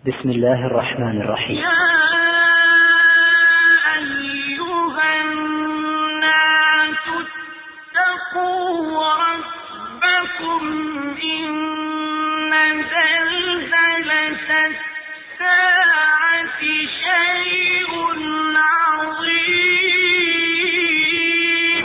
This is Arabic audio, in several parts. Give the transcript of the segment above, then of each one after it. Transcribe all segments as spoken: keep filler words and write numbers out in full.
بسم الله الرحمن الرحيم. يا أيها الناس اتقوا ربكم إن زلزلة الساعة شيء عظيم.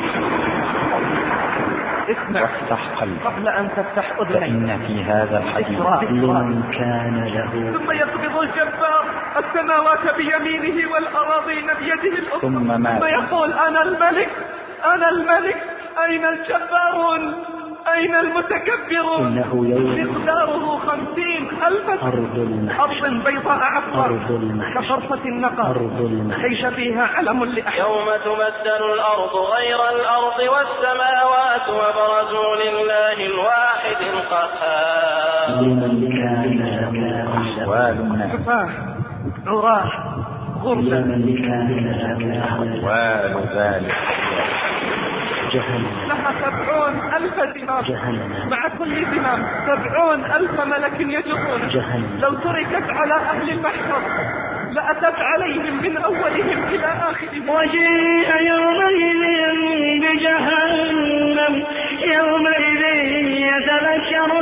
اسمع وافتح قلبك قبل أن تفتح أذنيك، فإن في هذا الحديث لمن كان له. ثم يقبض الجبار السماوات بيمينه والأراضين بيده الأخرى، ثم مات. ثم يقول أنا الملك أنا الملك، أين الجبارون أين المتكبرون؟ إنه يوم مقداره خمسين ألف أرض المحشر أرض بيضاء عفوا أرض المحشر كفرصة النقر أرض المحشر ليس فيها علم لأحد. يوم تبدل الأرض غير الأرض والسماوات وبرزوا لله الواحد القهار. لمن كان له أحوال الناس كفاه عراه غربا لمن كان له أحوال ذلك جهنم لها سبعون ألف زمام، جهنم مع كل زمام سبعون ألف ملك يجرون. جهنم لو تركت على أهل المحشر لأتت عليهم من أولهم إلى آخرهم. وجيء يومئذ بجهنم يومئذ يتذكر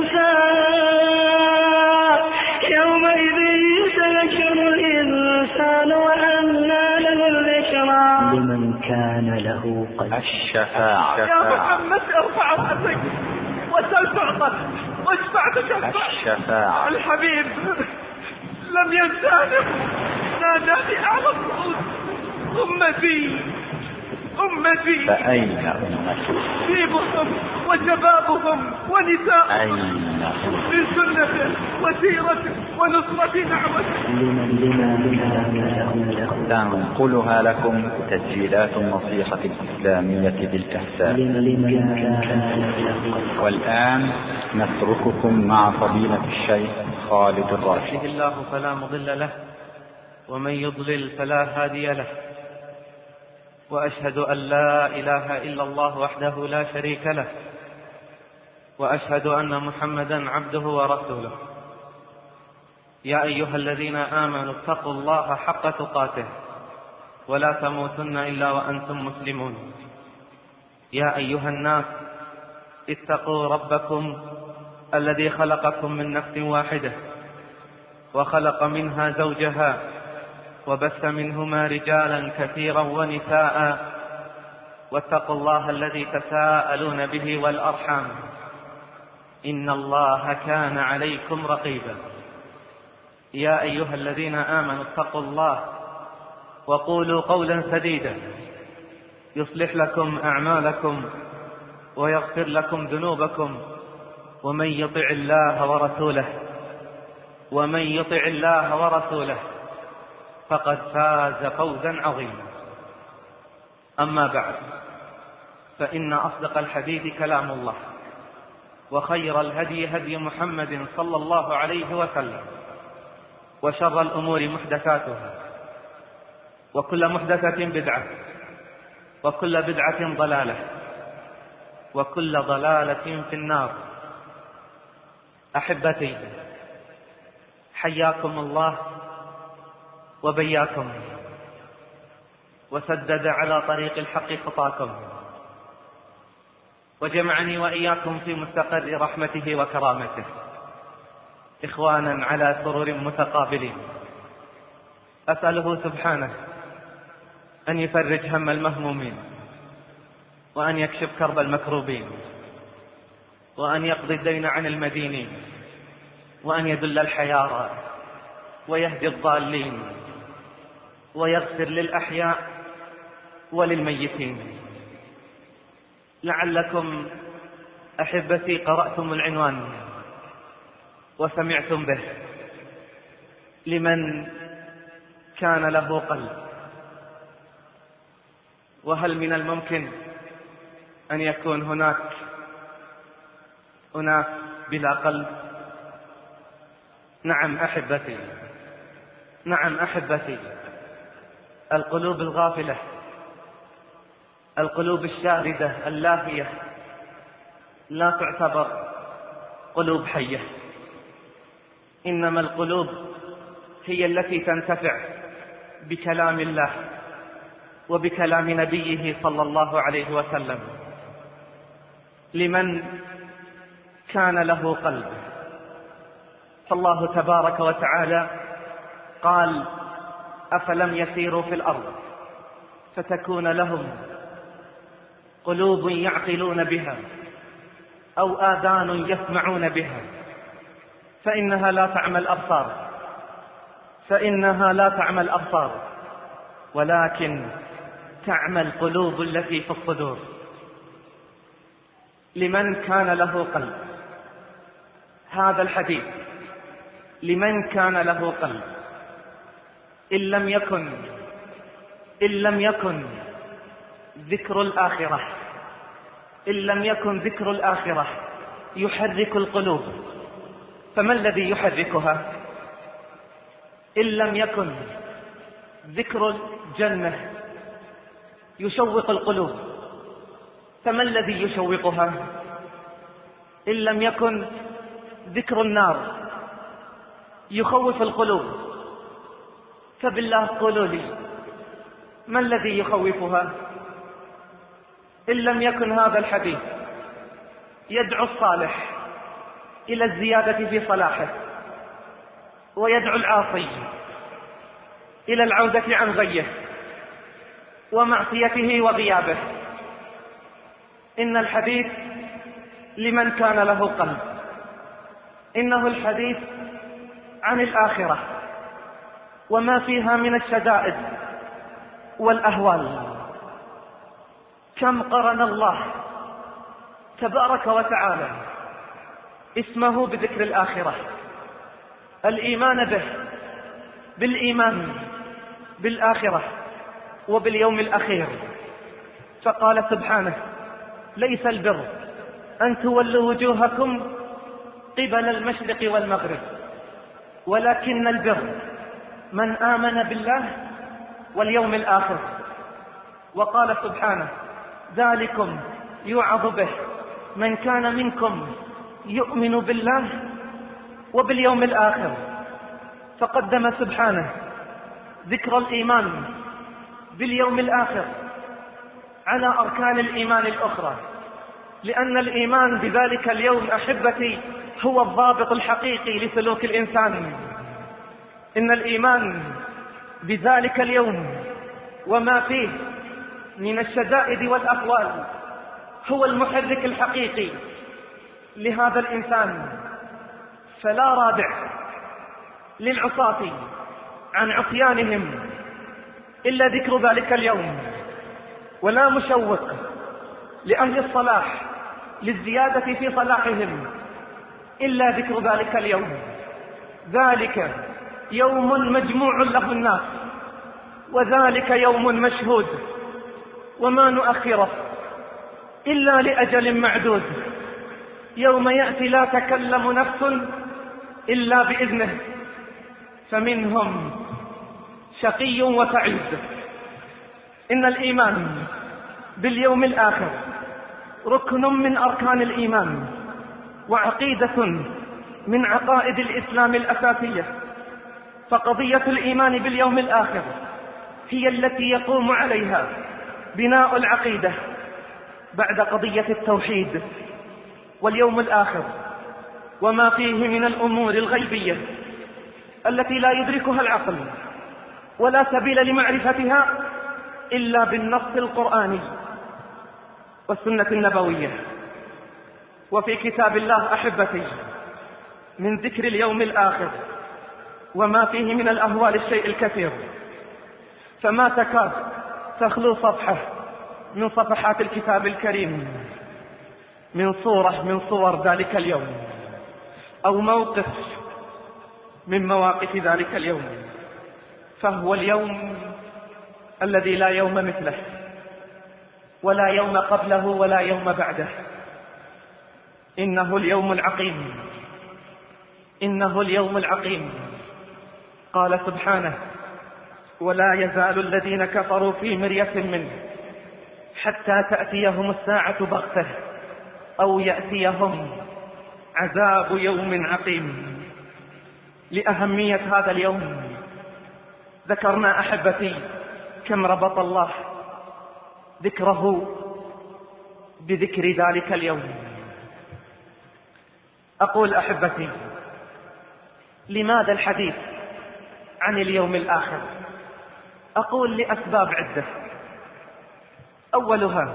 الإنسان يومئذ يتذكر الإنسان وأنى له الذكرى. لمن كان له قلب. الشفاعة يا محمد ارفع رأسك وسل تعطى واشفع تشفع. الشفاعة الحبيب لم ينسانه، نادى بأعلى الصوت أمتي أمتي. فأين أمتي؟ شيبهم وشبابهم ونساءهم أين في سنته وسيرته ونصرة دعوته. لمن لمن كان له تنقلها لكم تسجيلات النصيحة الإسلامية بالإحسان. لمن كان له. والآن نترككم مع فضيلة الشيخ خالد الراشد. يهده الله فلا مضل له ومن يضلل فلا هادي له، وأشهد أن لا إله إلا الله وحده لا شريك له، وأشهد أن محمدا عبده ورسوله. يا أيها الذين آمنوا اتقوا الله حق تقاته ولا تموتن إلا وأنتم مسلمون. يا أيها الناس اتقوا ربكم الذي خلقكم من نفس واحدة وخلق منها زوجها وبث منهما رجالا كثيرا ونساء، واتقوا الله الذي تساءلون به والأرحام إن الله كان عليكم رقيبا. يا أيها الذين آمنوا اتقوا الله وقولوا قولا سديدا يصلح لكم أعمالكم ويغفر لكم ذنوبكم، ومن يطع الله ورسوله ومن يطع الله ورسوله فقد فاز فوزا عظيما. أما بعد، فإن أصدق الحديث كلام الله، وخير الهدي هدي محمد صلى الله عليه وسلم، وشر الأمور محدثاتها، وكل محدثة بدعة، وكل بدعة ضلالة، وكل ضلالة في النار. أحبتي، حياكم الله وبياكم وسدد على طريق الحق خطاكم، وجمعني وإياكم في مستقر رحمته وكرامته، إخوانا على سرر متقابلين. أسأله سبحانه أن يفرج هم المهمومين، وأن يكشف كرب المكروبين، وأن يقضي الدين عن المدينين، وأن يدل الحيارى ويهدي الضالين، ويغفر للأحياء وللميتين. لعلكم أحبتي قرأتم العنوان وسمعتم به، لمن كان له قلب. وهل من الممكن أن يكون هناك أناس بلا قلب؟ نعم أحبتي، نعم أحبتي، القلوب الغافلة، القلوب الشاردة اللاهية لا تعتبر قلوب حية، إنما القلوب هي التي تنتفع بكلام الله وبكلام نبيه صلى الله عليه وسلم. لمن كان له قلب. فالله تبارك وتعالى قال: أفلم يسيروا في الأرض فتكون لهم قلوب يعقلون بها أو آذان يسمعون بها فإنها لا تعمى الأبصار فإنها لا تعمى الأبصار ولكن تعمى القلوب التي في الصدور. لمن كان له قلب. هذا الحديث لمن كان له قلب. إن لم يكن إن لم يكن ذكر الآخرة إن لم يكن ذكر الآخرة يحرك القلوب، فما الذي يحركها؟ إن لم يكن ذكر الجنة يشوق القلوب، فما الذي يشوقها؟ إن لم يكن ذكر النار يخوف القلوب، فبالله قولوا لي ما الذي يخوفها؟ إن لم يكن هذا الحديث يدعو الصالح إلى الزيادة في صلاحه ويدعو العاصي إلى العودة عن غيه ومعصيته وغيابه. إن الحديث لمن كان له قلب. إنه الحديث عن الآخرة وما فيها من الشدائد والأهوال. كم قرن الله تبارك وتعالى اسمه بذكر الآخرة، الإيمان به، بالإيمان بالآخرة وباليوم الأخير. فقال سبحانه: ليس البر أن تولوا وجوهكم قبل المشرق والمغرب ولكن البر من آمن بالله واليوم الآخر. وقال سبحانه: ذلكم يوعظ به من كان منكم يؤمن بالله وباليوم الآخر. فقدم سبحانه ذكر الإيمان باليوم الآخر على أركان الإيمان الأخرى، لأن الإيمان بذلك اليوم أحبتي هو الضابط الحقيقي لسلوك الإنسان. إن الإيمان بذلك اليوم وما فيه من الشدائد والأهوال هو المحرك الحقيقي لهذا الإنسان. فلا رادع للعصاة عن عصيانهم إلا ذكر ذلك اليوم، ولا مشوق لأهل الصلاح للزيادة في صلاحهم إلا ذكر ذلك اليوم. ذلك يوم مجموع له الناس وذلك يوم مشهود وما نؤخره إلا لأجل معدود، يوم يأتي لا تكلم نفس إلا بإذنه فمنهم شقي وسعيد. إن الإيمان باليوم الآخر ركن من أركان الإيمان وعقيدة من عقائد الإسلام الأساسية. فقضية الإيمان باليوم الآخر هي التي يقوم عليها بناء العقيدة بعد قضية التوحيد واليوم الآخر وما فيه من الأمور الغيبية التي لا يدركها العقل ولا سبيل لمعرفتها إلا بالنص القرآني والسنة النبوية. وفي كتاب الله أحبتي من ذكر اليوم الآخر وما فيه من الأهوال الشيء الكثير، فما تكاد تخلو صفحة من صفحات الكتاب الكريم من صورة من صور ذلك اليوم أو موقف من مواقف ذلك اليوم. فهو اليوم الذي لا يوم مثله ولا يوم قبله ولا يوم بعده. إنه اليوم العقيم إنه اليوم العقيم. قال سبحانه: ولا يزال الذين كفروا في مرية منه حتى تأتيهم الساعة بغتة أو يأتيهم عذاب يوم عقيم. لأهمية هذا اليوم ذكرنا أحبتي كم ربط الله ذكره بذكر ذلك اليوم. أقول أحبتي، لماذا الحديث عن اليوم الآخر؟ أقول لأسباب عدة. أولها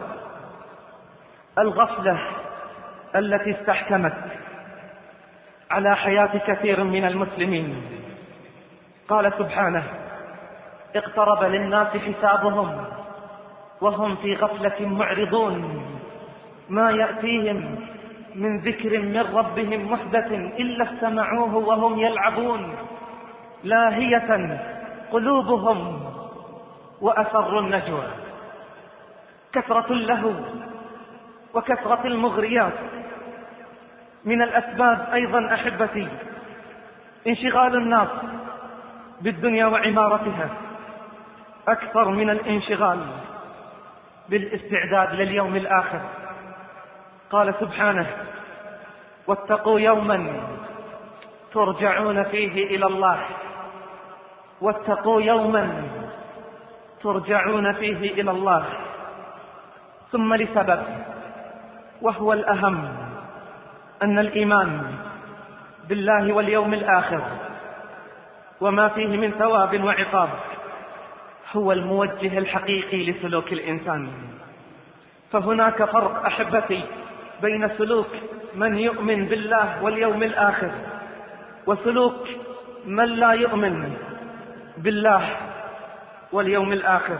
الغفلة التي استحكمت على حياة كثير من المسلمين. قال سبحانه: اقترب للناس حسابهم وهم في غفلة معرضون، ما يأتيهم من ذكر من ربهم محدث إلا استمعوه وهم يلعبون، لاهية قلوبهم وأسروا النجوى. كثرة اللهو وكثرة المغريات من الأسباب أيضا أحبتي انشغال الناس بالدنيا وعمارتها أكثر من الانشغال بالاستعداد لليوم الآخر. قال سبحانه: واتقوا يوما ترجعون فيه إلى الله، واتقوا يوما ترجعون فيه إلى الله. ثم لسبب وهو الأهم، أن الإيمان بالله واليوم الآخر وما فيه من ثواب وعقاب هو الموجه الحقيقي لسلوك الإنسان. فهناك فرق أحبتي بين سلوك من يؤمن بالله واليوم الآخر وسلوك من لا يؤمن بالله واليوم الآخر.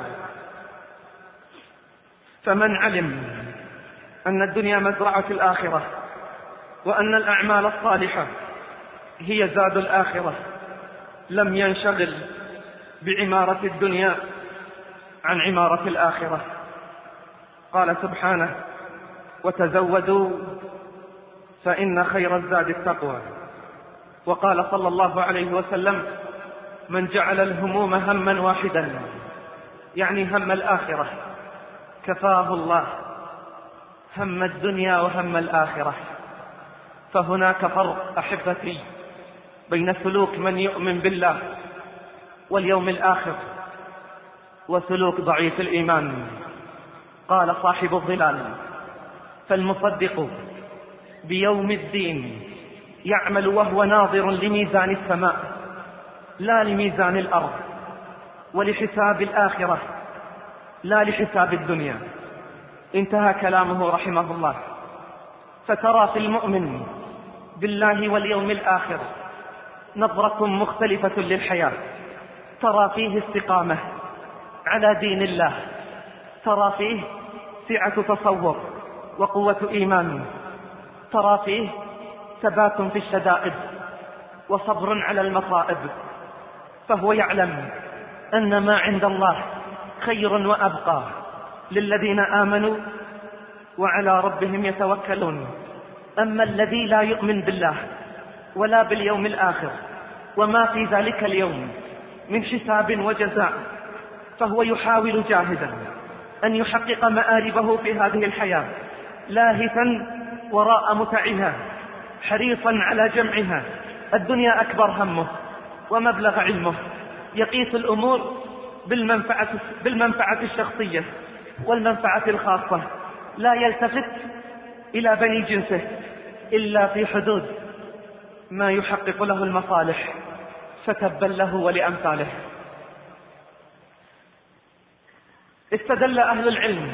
فمن علم أن الدنيا مزرعة الآخرة وأن الأعمال الصالحة هي زاد الآخرة لم ينشغل بعمارة الدنيا عن عمارة الآخرة. قال سبحانه: وتزودوا فإن خير الزاد التقوى. وقال صلى الله عليه وسلم: من جعل الهموم هما واحدا، يعني هم الآخرة، كفاه الله هم الدنيا وهم الآخرة. فهناك فرق أحبتي بين سلوك من يؤمن بالله واليوم الآخر وسلوك ضعيف الإيمان. قال صاحب الظلال: فالمصدق بيوم الدين يعمل وهو ناظر لميزان السماء لا لميزان الأرض، ولحساب الآخرة لا لحساب الدنيا. انتهى كلامه رحمه الله. فترى في المؤمن بالله واليوم الآخر نظرة مختلفة للحياة، ترى فيه استقامة على دين الله، ترى فيه سعة تصور وقوة إيمان، ترى فيه ثبات في الشدائد وصبر على المصائب. فهو يعلم أن ما عند الله خير وأبقى للذين آمنوا وعلى ربهم يتوكلون. أما الذي لا يؤمن بالله ولا باليوم الآخر وما في ذلك اليوم من حساب وجزاء، فهو يحاول جاهدا أن يحقق مآربه في هذه الحياة، لاهثا وراء متعها، حريصا على جمعها. الدنيا أكبر همه ومبلغ علمه، يقيس الأمور بالمنفعة, بالمنفعة الشخصية والمنفعة الخاصة، لا يلتفت إلى بني جنسه إلا في حدود ما يحقق له المصالح، فتبا له ولأمثاله. استدل أهل العلم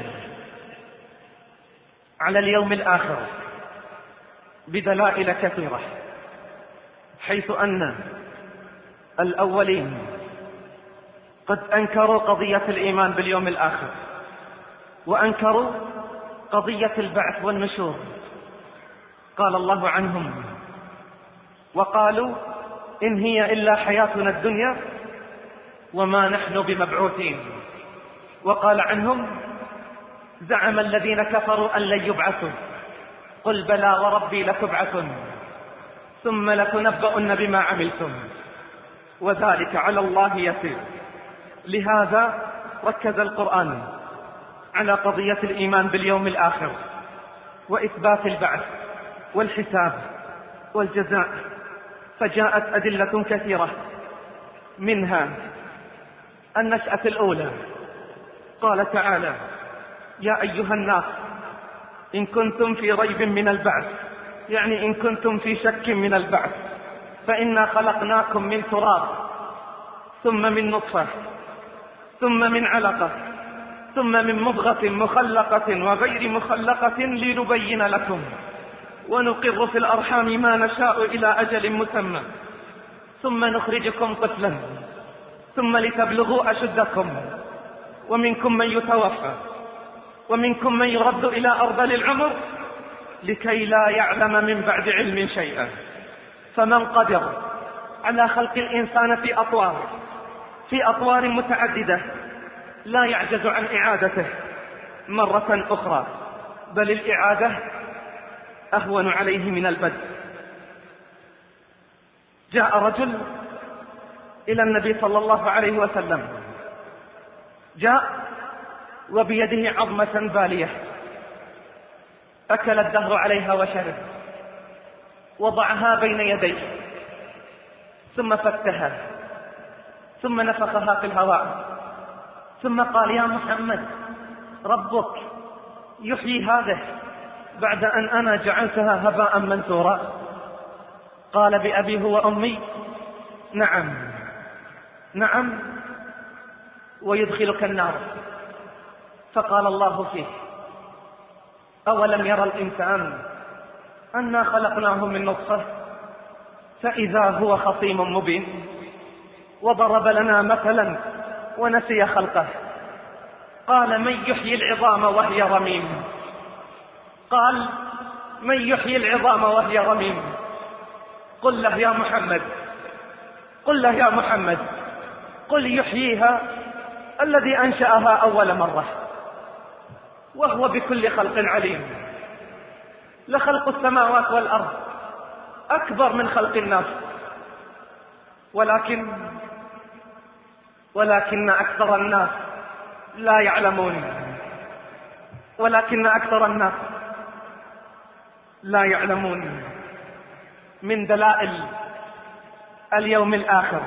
على اليوم الآخر بدلائل كثيرة، حيث أن الأولين قد أنكروا قضية الإيمان باليوم الآخر، وأنكروا قضية البعث والنشور. قال الله عنهم: وقالوا إن هي إلا حياتنا الدنيا وما نحن بمبعوثين. وقال عنهم: زعم الذين كفروا أن لن يبعثوا، قل بلى وربي لتبعثن ثم لتنبؤن بما عملتم وذلك على الله يسير. لهذا ركز القرآن على قضية الإيمان باليوم الآخر وإثبات البعث والحساب والجزاء، فجاءت أدلة كثيرة، منها النشأة الأولى. قال تعالى: يا أيها الناس إن كنتم في ريب من البعث، يعني إن كنتم في شك من البعث، فإنا خلقناكم من تراب ثم من نطفة ثم من علقة ثم من مضغة مخلقة وغير مخلقة لنبين لكم ونقر في الأرحام ما نشاء إلى أجل مسمى ثم نخرجكم طفلا ثم لتبلغوا أشدكم ومنكم من يتوفى ومنكم من يرد إلى أرذل العمر لكي لا يعلم من بعد علم شيئا. فمن قدر على خلق الإنسان في أطوار في أطوار متعددة لا يعجز عن إعادته مرة أخرى، بل الإعادة أهون عليه من البدء. جاء رجل إلى النبي صلى الله عليه وسلم، جاء وبيده عظمة بالية أكل الدهر عليها وشرب، وضعها بين يديه ثم فتها ثم نفخها في الهواء ثم قال: يا محمد ربك يحيي هذه بعد أن أنا جعلتها هباء منثورا؟ قال: بأبي هو أمي نعم نعم ويدخلك النار. فقال الله فيه: أولم يرى الإنسان أنا خلقناه من نطفة فإذا هو خصيم مبين وضرب لنا مثلا ونسي خلقه. قال: من يحيي العظام وهي رميم؟ قال: من يحيي العظام وهي رميم؟ قل له يا محمد قل له يا محمد قل يحييها الذي أنشأها أول مرة وهو بكل خلق عليم. لخلق السماوات والأرض أكبر من خلق الناس، ولكن ولكن أكثر الناس لا يعلمون ولكن أكثر الناس لا يعلمون. من دلائل اليوم الآخر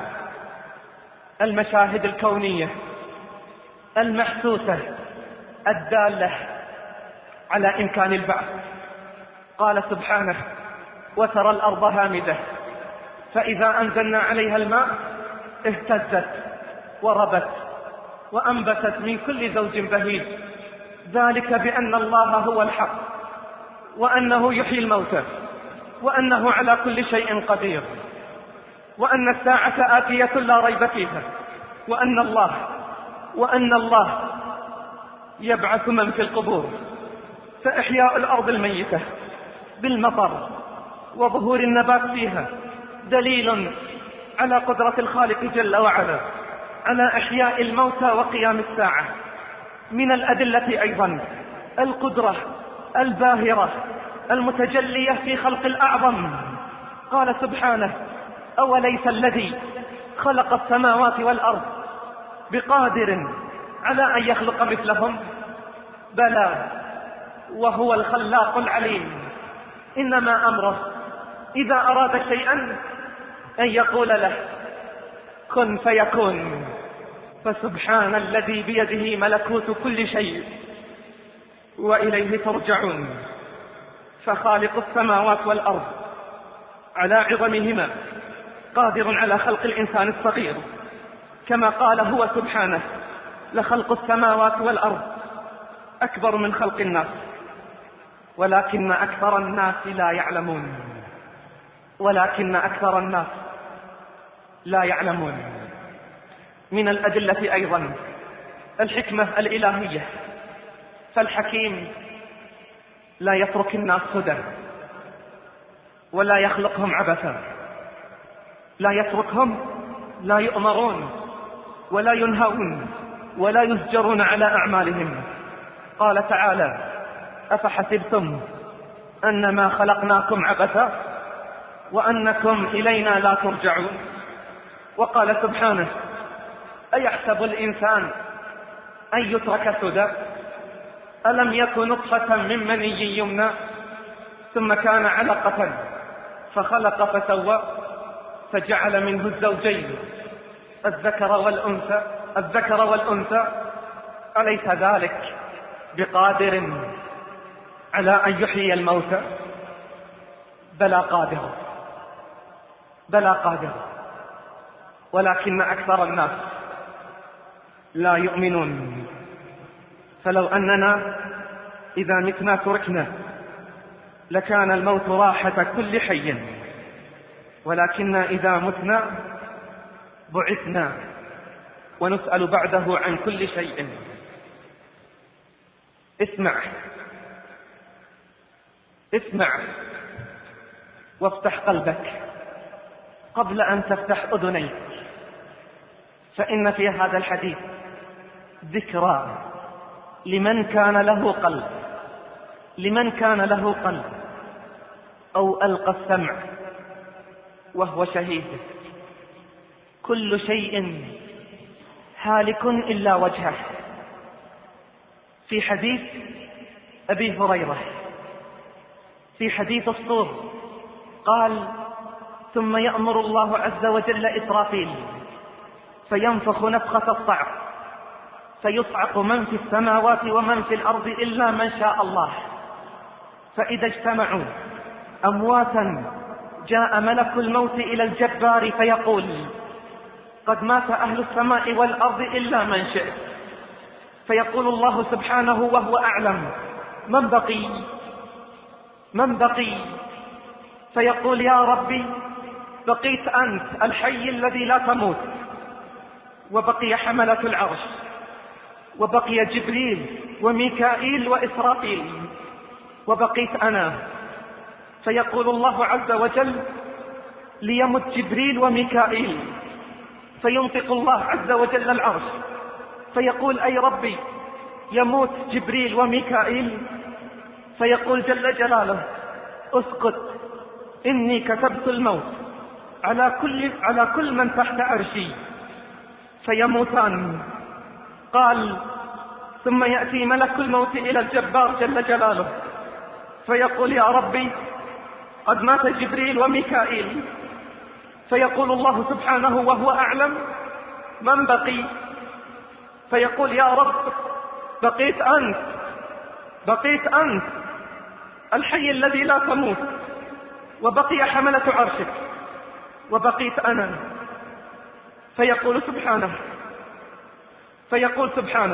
المشاهد الكونية المحسوسة الدالة على إمكان البعث. قال سبحانه: وترى الأرض هامدة فإذا أنزلنا عليها الماء اهتزت وربت وأنبتت من كل زوج بهيج ذلك بأن الله هو الحق وأنه يحيي الموتى وأنه على كل شيء قدير وأن الساعة آتية لا ريب فيها وأن الله وأن الله يبعث من في القبور. فإحياء الأرض الميتة بالمطر وظهور النبات فيها دليل على قدرة الخالق جل وعلا على إحياء الموتى وقيام الساعة. من الأدلة أيضا القدرة الباهرة المتجلية في خلق الأعظم. قال سبحانه: أوليس الذي خلق السماوات والأرض بقادر على أن يخلق مثلهم؟ بلى وهو الخلاق العليم. إنما أمره إذا أراد شيئا أن يقول له كن فيكون. فسبحان الذي بيده ملكوت كل شيء وإليه ترجعون. فخالق السماوات والأرض على عظمهما قادر على خلق الإنسان الصغير، كما قال هو سبحانه: لخلق السماوات والأرض أكبر من خلق الناس ولكن أكثر الناس لا يعلمون ولكن أكثر الناس لا يعلمون. من الأدلة أيضا الحكمة الإلهية. فالحكيم لا يترك الناس سدى ولا يخلقهم عبثا، لا يتركهم لا يؤمرون ولا ينهون ولا يزجرون على أعمالهم. قال تعالى: أفحسبتم أنما خلقناكم عبثا وأنكم إلينا لا ترجعون. وقال سبحانه: أيحسب الإنسان أن يترك سدى ألم يكن نطفة من مني يمنى ثم كان علقة فخلق فسوى فجعل منه الزوجين الذكر والأنثى الذكر والأنثى؟ أليس ذلك بقادر على أن يحيي الموتى؟ بلى قادر، بلى قادر، ولكن أكثر الناس لا يؤمنون. فلو أننا إذا متنا تركنا لكان الموت راحة كل حي، ولكن إذا متنا بعثنا ونسأل بعده عن كل شيء. اسمع اسمع وافتح قلبك قبل أن تفتح أذنيك، فإن في هذا الحديث ذكرى لمن كان له قلب، لمن كان له قلب أو ألقى السمع وهو شهيد. كل شيء هالك إلا وجهه. في حديث أبي هريرة في حديث الصور قال: ثم يأمر الله عز وجل إسرافيل فينفخ نفخة الصعق فيصعق من في السماوات ومن في الأرض إلا من شاء الله، فإذا اجتمعوا أمواتا جاء ملك الموت إلى الجبار فيقول: قد مات أهل السماء والأرض إلا من شئت. فيقول الله سبحانه وهو أعلم: من بقي من بقي فيقول: يا ربي بقيت أنت الحي الذي لا تموت، وبقي حملة العرش، وبقي جبريل وميكائيل وإسرافيل، وبقيت أنا. فيقول الله عز وجل: ليمت جبريل وميكائيل. فينطق الله عز وجل العرش فيقول: أي ربي يموت جبريل وميكائيل. فيقول جل جلاله: اسكت، إني كتبت الموت على كل, على كل من تحت عرشي. فيموتان. قال: ثم يأتي ملك الموت إلى الجبار جل جلاله فيقول: يا ربي قد مات جبريل وميكائيل. فيقول الله سبحانه وهو أعلم: من بقي؟ فيقول: يا رب بقيت أنت بقيت أنت الحي الذي لا تموت، وبقي حملة عرشك، وبقيت أنا. فيقول سبحانه فيقول سبحانه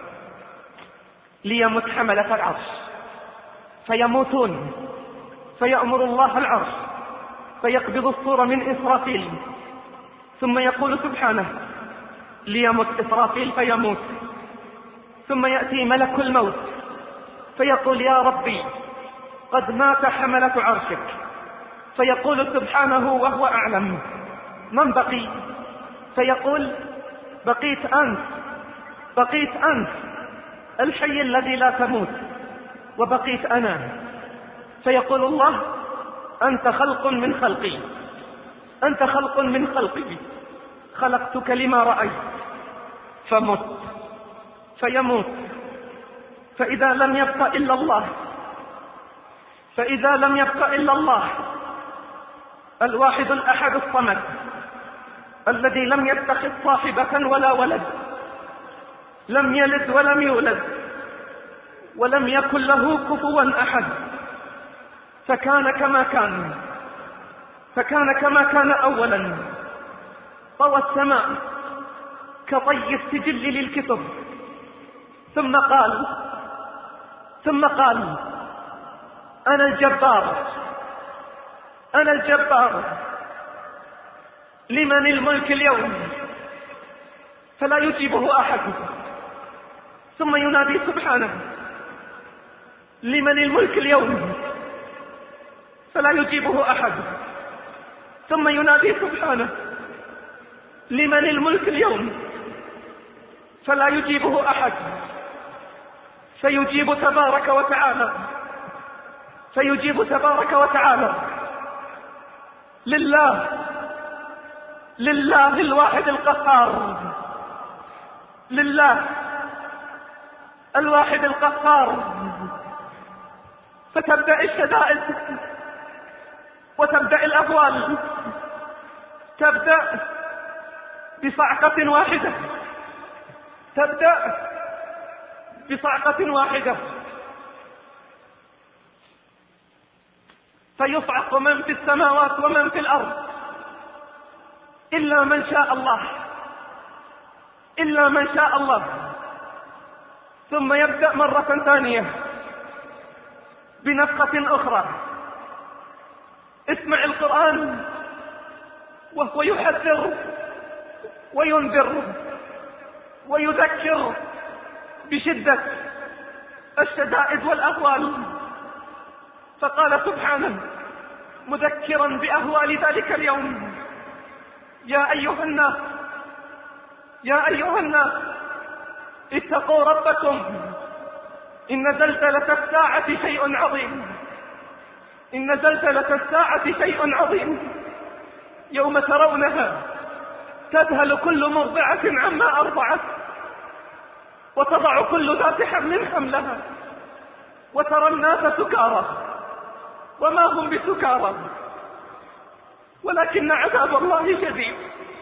ليمت حملة العرش. فيموتون. فيأمر الله العرش فيقبض الصور من إسرافيل. ثم يقول سبحانه ليمت إسرافيل فيموت. ثم يأتي ملك الموت فيقول: يا ربي قد مات حملة عرشك. فيقول سبحانه وهو أعلم: من بقي؟ فيقول: بقيت أنت بقيت أنت الحي الذي لا تموت، وبقيت أنا. فيقول الله: أنت خلق من خلقي أنت خلق من خلقي خلقتك لما رأيت فمت. فيموت. فإذا لم يبق إلا الله فإذا لم يبق إلا الله الواحد الأحد الصمد الذي لم يتخذ صاحبة ولا ولد، لم يلد ولم يولد، ولم يكن له كفوا أحد، فكان كما كان فكان كما كان أولا. طوى السماء كطي السجل للكتب. ثم قال ثم قال أنا الجبار أنا الجبار لمن الملك اليوم؟ فلا يجيبه أحد. ثم ينادي سبحانه لمن الملك اليوم؟ فلا يجيبه أحد. ثم ينادي سبحانه لمن الملك اليوم؟ فلا يجيبه أحد. فيجيب تبارك وتعالى فيجيب تبارك وتعالى لله لله الواحد القهار لله الواحد القهار. فتبدأ الشدائد وتبدأ الأهوال. تبدأ بصعقة واحدة تبدأ بصعقة واحدة، فيصعق من في السماوات ومن في الأرض إلا من شاء الله، إلا من شاء الله. ثم يبدأ مرة ثانية بنفخة أخرى. اسمع القرآن وهو يحذر وينذر ويذكر بشدة الشدائد والأهوال. فقال سبحانه مذكرا بأهوال ذلك اليوم: يا أيها الناس يا أيها الناس اتقوا ربكم إن زلزلة الساعة شيء عظيم إن زلزلة الساعة شيء عظيم يوم ترونها تذهل كل مرضعة عما أرضعت وتضع كل ذات حمل حملها وترى الناس سكارى وما هم بسكارى ولكن عذاب الله شديد.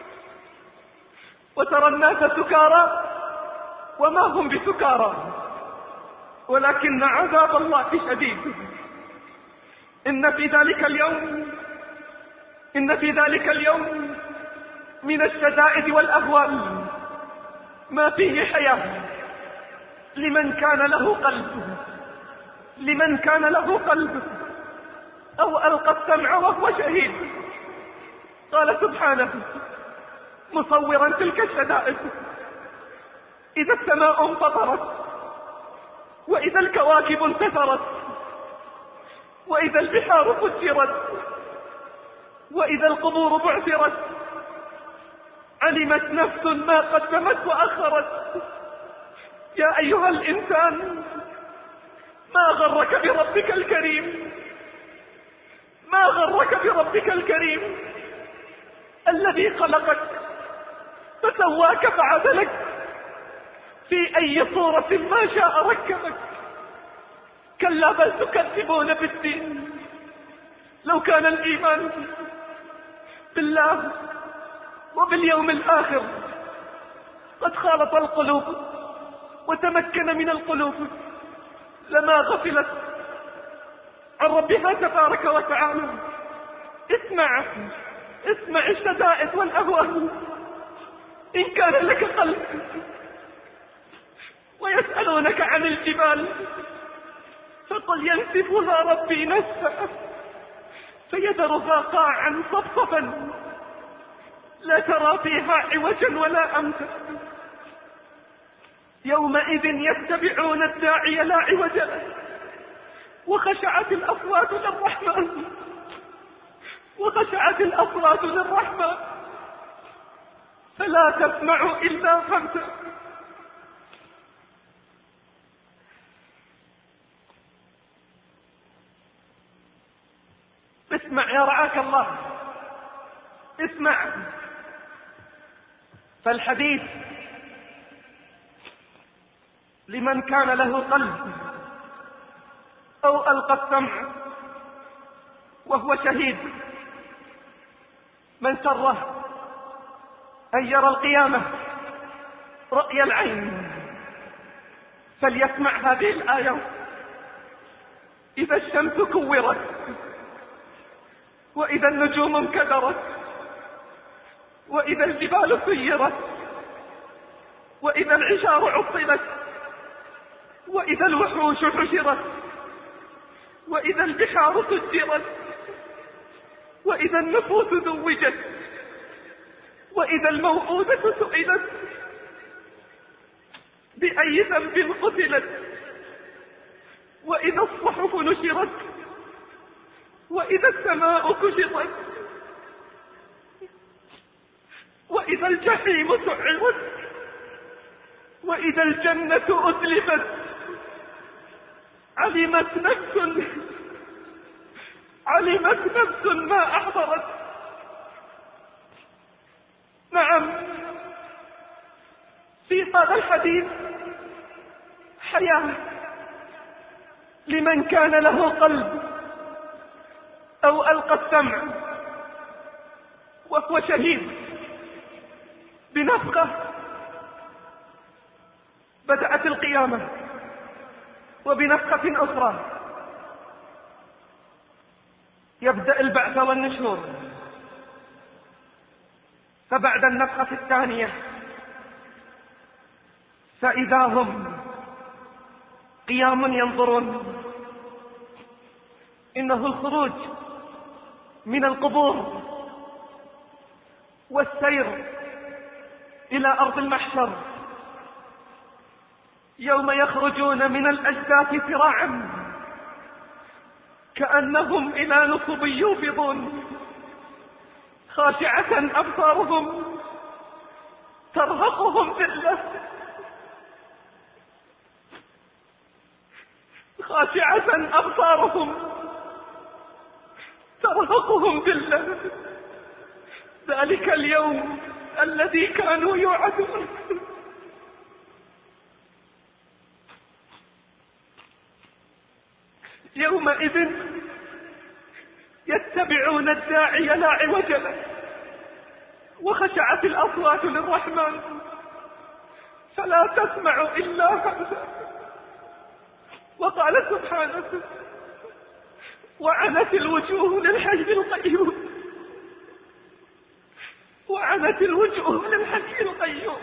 وترى الناس سكارى وما هم بسكارى ولكن عذاب الله شديد. إن في ذلك اليوم إن في ذلك اليوم من الشدائد والأهوال ما فيه حياة لمن كان له قلب لمن كان له قلب أو ألقى السمع وهو شهيد. قال سبحانه مصورا تلك الشدائد: إذا السماء انفطرت وإذا الكواكب انتثرت وإذا البحار فجرت وإذا القبور بعثرت علمت نفس ما قدمت وأخرت. يا أيها الإنسان ما غرك بربك الكريم ما غرك بربك الكريم الذي خلقك فسواك فعدلك في أي صورة ما شاء ركبك. كلا بل تكذبون بالدين. لو كان الإيمان بالله وباليوم الآخر قد خالط القلوب وتمكن من القلوب لما غفلت عن ربها تبارك وتعالى. اسمع اسمع الشدائد والأهوال إن كان لك قلب. ويسألونك عن الجبال فقل ينسفها ربي نسفا فيذرها قاعا صفصفا لا ترى فيها عوجا ولا أمتا. يومئذ يتبعون الداعي لا عوج له وخشعت الأصوات للرحمن وخشعت الأصوات للرحمن فلا تسمع إلا همسا. اسمع يا رعاك الله، اسمع. فالحديث لمن كان له قلب أو ألقى السمع وهو شهيد. من سره أن يرى القيامة رأي العين فليسمع هذه الآية: إذا الشمس كورت وإذا النجوم انكدرت وإذا الجبال سيرت وإذا العشار عطلت وإذا الوحوش حشرت وإذا البحار سجرت وإذا النفوس زوجت وإذا الموءودة سئلت بأي ذنب قتلت وإذا الصحف نشرت وإذا السماء كشطت وإذا الجحيم سعرت وإذا الجنة أزلفت. علمت نفس علمت نفس ما أحضرت. نعم، في هذا الحديث حياة لمن كان له قلب أو ألقى السمع وهو شهيد بنفخة القيامة وبنفخة أخرى يبدأ البعث والنشور. فبعد النفخة الثانية فإذا هم قيام ينظرون. إنه الخروج من القبور والسير إلى أرض المحشر، يوم يخرجون من الأجداث سراعا كأنهم إلى نصب يوفضون، خاشعة أبصارهم ترهقهم ذلة، خاشعة أبصارهم ترهقهم ذلة. ذلك اليوم الذي كانوا يوعدون. يومئذ يتبعون الداعي لا عوج له وخشعت الأصوات للرحمن فلا تسمع إلا همسا. وقال سبحانه: وعنت الوجوه للحي القيوم، وعنت الوجوه للحي القيوم،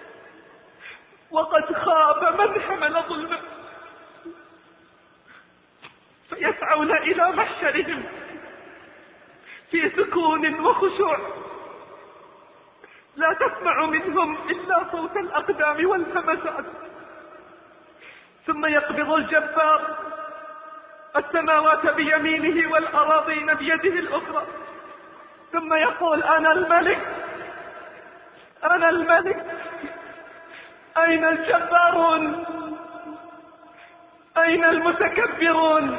وقد خاب من حمل ظلما. فيسعون إلى محشرهم في سكون وخشوع، لا تسمع منهم إلا صوت الأقدام والهمسات. ثم يقبض الجبار السماوات بيمينه والأراضين بيده الأخرى، ثم يقول: أنا الملك، أنا الملك، أين الجبارون؟ أين المتكبرون؟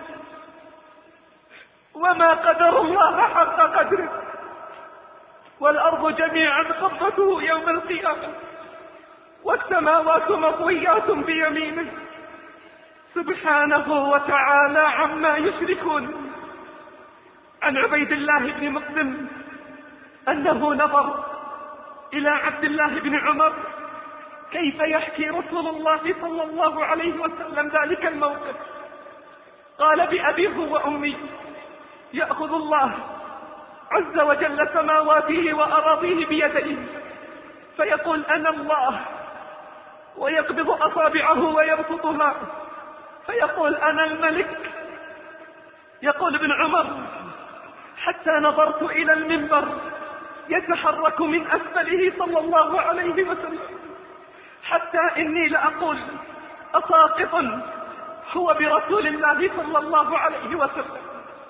وما قدر الله حق قدره، والأرض جميعا قبضته يوم القيامة والسماوات مطويات بيمينه سبحانه وتعالى عما يشركون. عن عبيد الله بن مسلم أنه نظر إلى عبد الله بن عمر كيف يحكي رسول الله صلى الله عليه وسلم ذلك الموقف. قال: بأبيه وأمي يأخذ الله عز وجل سماواته وأراضيه بيديه فيقول: أنا الله، ويقبض أصابعه ويبسطها فيقول: أنا الملك. يقول ابن عمر: حتى نظرت إلى المنبر يتحرك من أسفله صلى الله عليه وسلم، حتى إني لأقول: أساقط هو برسول الله صلى الله عليه وسلم.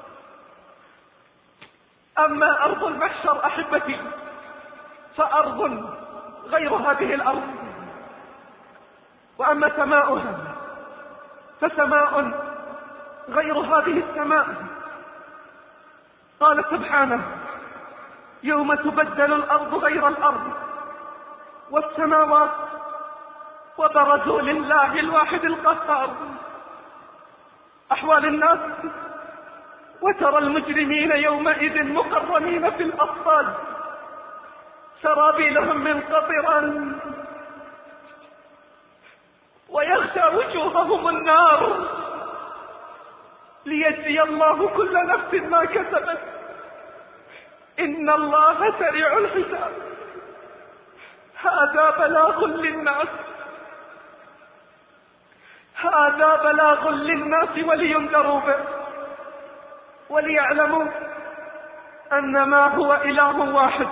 أما أرض المحشر أحبتي فأرض غير هذه الأرض، وأما سماؤها فسماء غير هذه السماء. قال سبحانه: يوم تبدل الأرض غير الأرض والسماوات وبرزوا لله الواحد القهار. أحوال الناس: وترى المجرمين يومئذ مقرنين في الأصفاد سرابيلهم من قطران ويغشى وجوههم النار ليجزي الله كل نفس ما كسبت، إن الله سريع الحساب. هذا بلاغ للناس، هذا بلاغ للناس ولينذروا به وليعلموا أنما هو إله واحد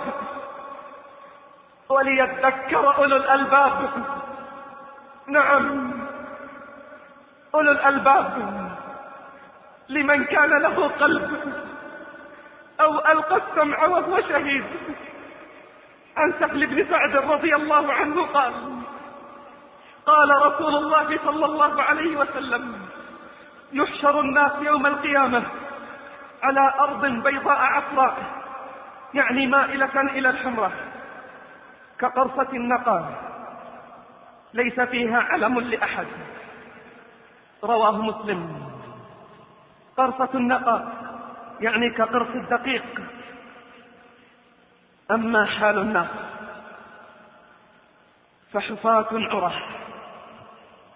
وليذكر أولو الألباب. نعم، أولو الألباب لمن كان له قلب أو ألقى السمع وهو شهيد. عن سهل بن سعد رضي الله عنه قال: قال رسول الله صلى الله عليه وسلم: يحشر الناس يوم القيامة على أرض بيضاء عفراء، يعني مائلة إلى الحمرة، كقرصة النقى ليس فيها علم لأحد. رواه مسلم. قرصة النقى يعني كقرص الدقيق. أما حال الناس فحفاة عرة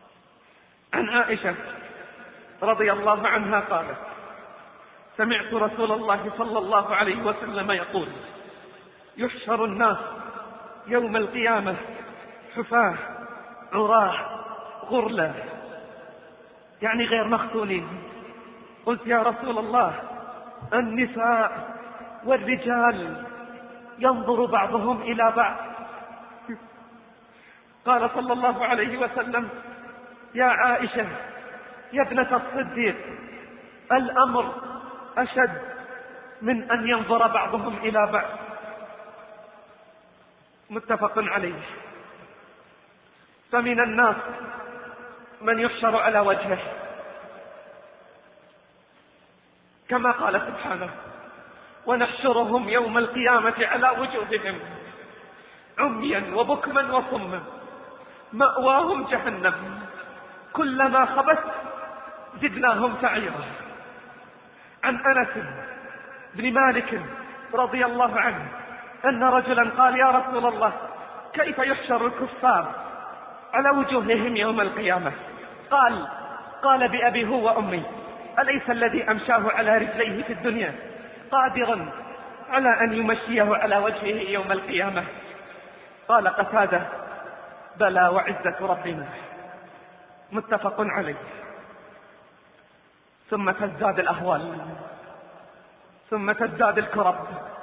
عن عائشة رضي الله عنها قالت: سمعت رسول الله صلى الله عليه وسلم يقول: يحشر الناس يوم القيامة حفاة عراه غرلا، يعني غير مختونين. قلت: يا رسول الله، النساء والرجال ينظر بعضهم إلى بعض؟ قال صلى الله عليه وسلم: يا عائشة يا ابنة الصديق، الأمر أشد من أن ينظر بعضهم إلى بعض. متفق عليه. فمن الناس من يحشر على وجهه، كما قال سبحانه: ونحشرهم يوم القيامة على وجوههم عميا وبكما وصما مأواهم جهنم كلما خبت زدناهم سعيرا. عن أنس بن مالك رضي الله عنه أن رجلا قال: يا رسول الله، كيف يحشر الكفار على وجوههم يوم القيامة؟ قال قال بأبي هو وأمي، أليس الذي أمشاه على رجليه في الدنيا قادرا على أن يمشيه على وجهه يوم القيامة؟ قال قتادة: بلى وعزة ربنا. متفق عليه. ثم تزداد الأهوال، ثم تزداد الكرب،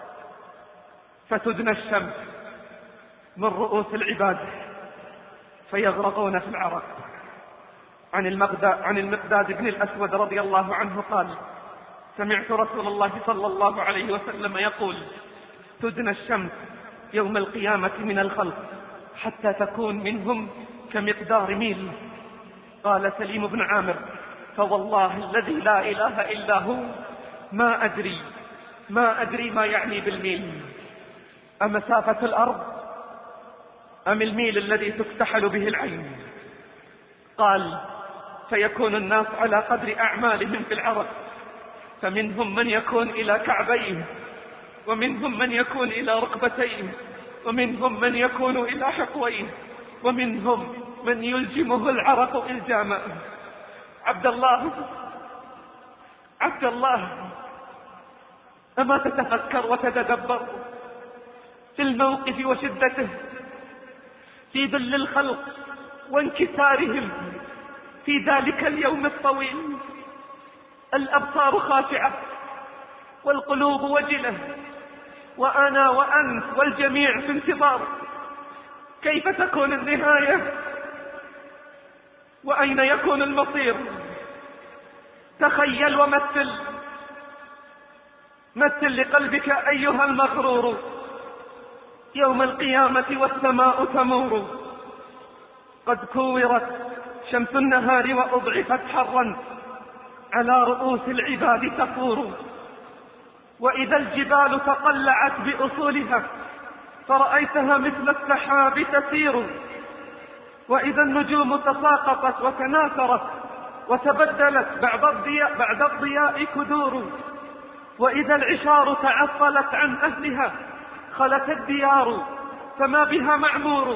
فتدنى الشمس من رؤوس العباد فيغرقون في العرق. عن المقداد, عن المقداد بن الأسود رضي الله عنه قال: سمعت رسول الله صلى الله عليه وسلم يقول: تدنى الشمس يوم القيامة من الخلق حتى تكون منهم كمقدار ميل. قال سليم بن عامر: فوالله الذي لا إله إلا هو ما أدري ما أدري ما يعني بالميل، أمسافة الأرض أم الميل الذي تكتحل به العين؟ قال: فيكون الناس على قدر أعمالهم في العرق، فمنهم من يكون إلى كعبيه، ومنهم من يكون إلى ركبتيه، ومنهم من يكون إلى حقويه، ومنهم من يلجمه العرق إلجاما. عبد الله عبد الله أما تتفكر وتتدبر في الموقف وشدته، في ذل الخلق وانكسارهم في ذلك اليوم الطويل، الأبصار خاشعة والقلوب وجلة، وأنا وأنت والجميع في انتظار كيف تكون النهاية وأين يكون المصير. تخيل ومثل مثل لقلبك أيها المغرور يوم القيامة والسماء تمور، قد كورت شمس النهار وأضعفت حرا على رؤوس العباد تفور، وإذا الجبال تقلعت بأصولها فرأيتها مثل السحاب تسير، وإذا النجوم تساقطت وتناثرت وتبدلت بعد الضياء, بعد الضياء كدور، وإذا العشار تعطلت عن أهلها خلت الديار فما بها معمور،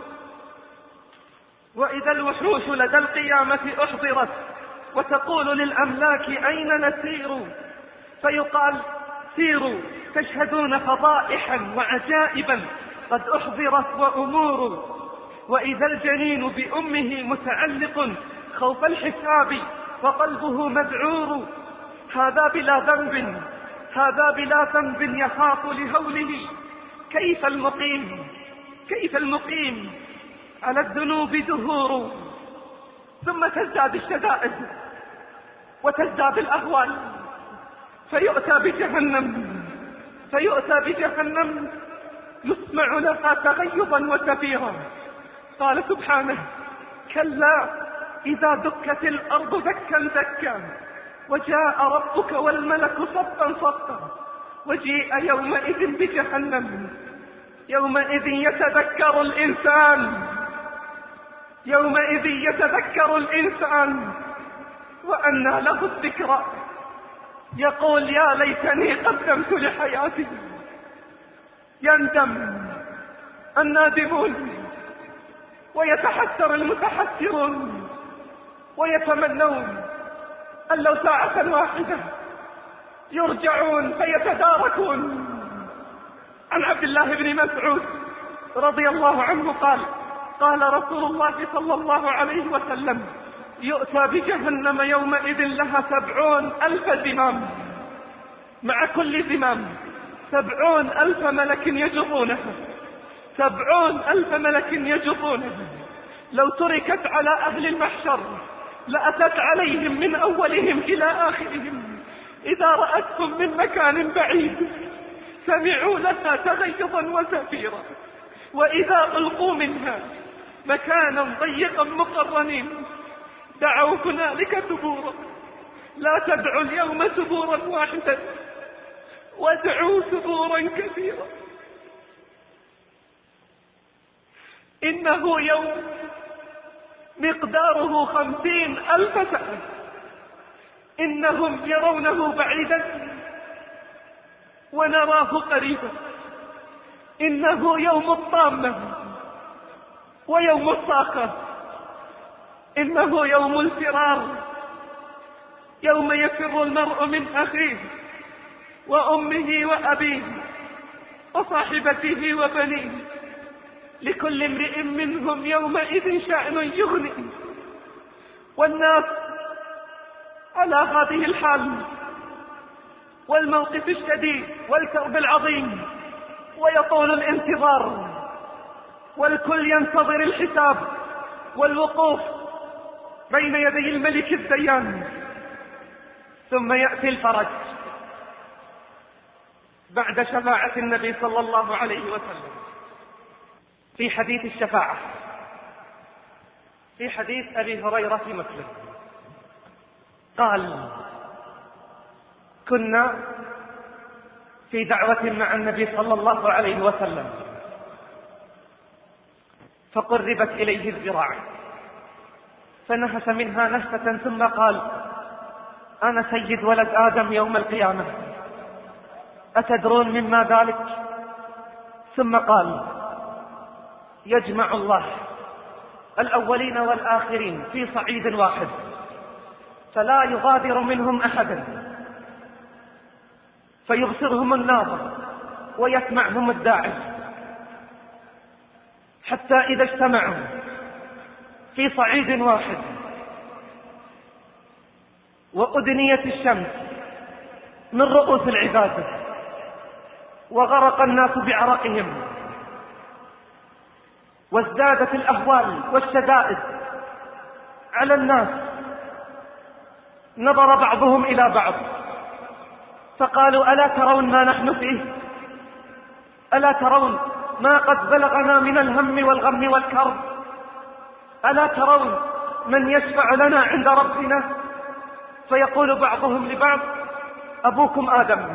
وإذا الوحوش لدى القيامة أحضرت وتقول للأملاك أين نسير، فيقال: سيروا تشهدون فضائحا وعجائبا قد أحضرت وأمور، وإذا الجنين بأمه متعلق خوف الحساب وقلبه مذعور، هذا بلا ذنب هذا بلا ذنب يخاف لهوله، كيف المقيم كيف المقيم على الذنوب دهور. ثم تزداد الشدائد وتزداد الأهوال، فيؤتى بجهنم فيؤتى بجهنم يسمع لها تغيظا وزفيرا. قال سبحانه: كلا إذا دكت الأرض دكا دكا وجاء ربك والملك صفا صفا وجيء يومئذ بجهنم، يومئذ يتذكر الإنسان يومئذ يتذكر الإنسان وأنى له الذكرى، يقول: يا ليتني قدمت لحياتي. يندم النادمون ويتحسر المتحسرون ويتمنون أن لو ساعة واحدة يرجعون فيتداركون. عن عبد الله بن مسعود رضي الله عنه قال قال رسول الله صلى الله عليه وسلم: يؤتى بجهنم يومئذ لها سبعون ألف زمام، مع كل زمام سبعون ألف ملك يجرونها، سبعون ألف ملك يجرونها. لو تركت على أهل المحشر لأتت عليهم من أولهم إلى آخرهم، إذا رأتهم من مكان بعيد سمعوا لها تغيظا وزفيرا، وإذا ألقوا منها مكانا ضيقا مقرنين دعوا هنالك ثبورا. لا تدعوا اليوم ثبورا واحدا، وادعوا ثبورا كثيرا. إنه يوم مقداره خمسين ألف سنة، إنهم يرونه بعيدا ونراه قريبا. إنه يوم الطامة ويوم الصاخة، إنه يوم الفرار، يوم يفر المرء من أخيه وأمه وأبيه وصاحبته وبنيه، لكل امرئ منهم يومئذ شأن يغني. والناس على هذه الحال والموقف الشديد والكرب العظيم، ويطول الانتظار، والكل ينتظر الحساب والوقوف بين يدي الملك الديان. ثم يأتي الفرج بعد شفاعة النبي صلى الله عليه وسلم. في حديث الشفاعة في حديث أبي هريرة في مسلم قال: كنا في دعوة مع النبي صلى الله عليه وسلم فقربت إليه الذراع فنهس منها نهسة ثم قال: أنا سيد ولد آدم يوم القيامة، أتدرون مما ذلك؟ ثم قال: يجمع الله الأولين والآخرين في صعيد واحد فلا يغادر منهم أحدا، فيبصرهم الناظر ويسمعهم الداعي، حتى إذا اجتمعوا في صعيد واحد وأدنيت الشمس من رؤوس العباد وغرق الناس بعرقهم وازدادت الأهوال والشدائد على الناس، نظر بعضهم إلى بعض فقالوا: ألا ترون ما نحن فيه؟ ألا ترون ما قد بلغنا من الهم والغم والكرب؟ ألا ترون من يشفع لنا عند ربنا؟ فيقول بعضهم لبعض: أبوكم آدم.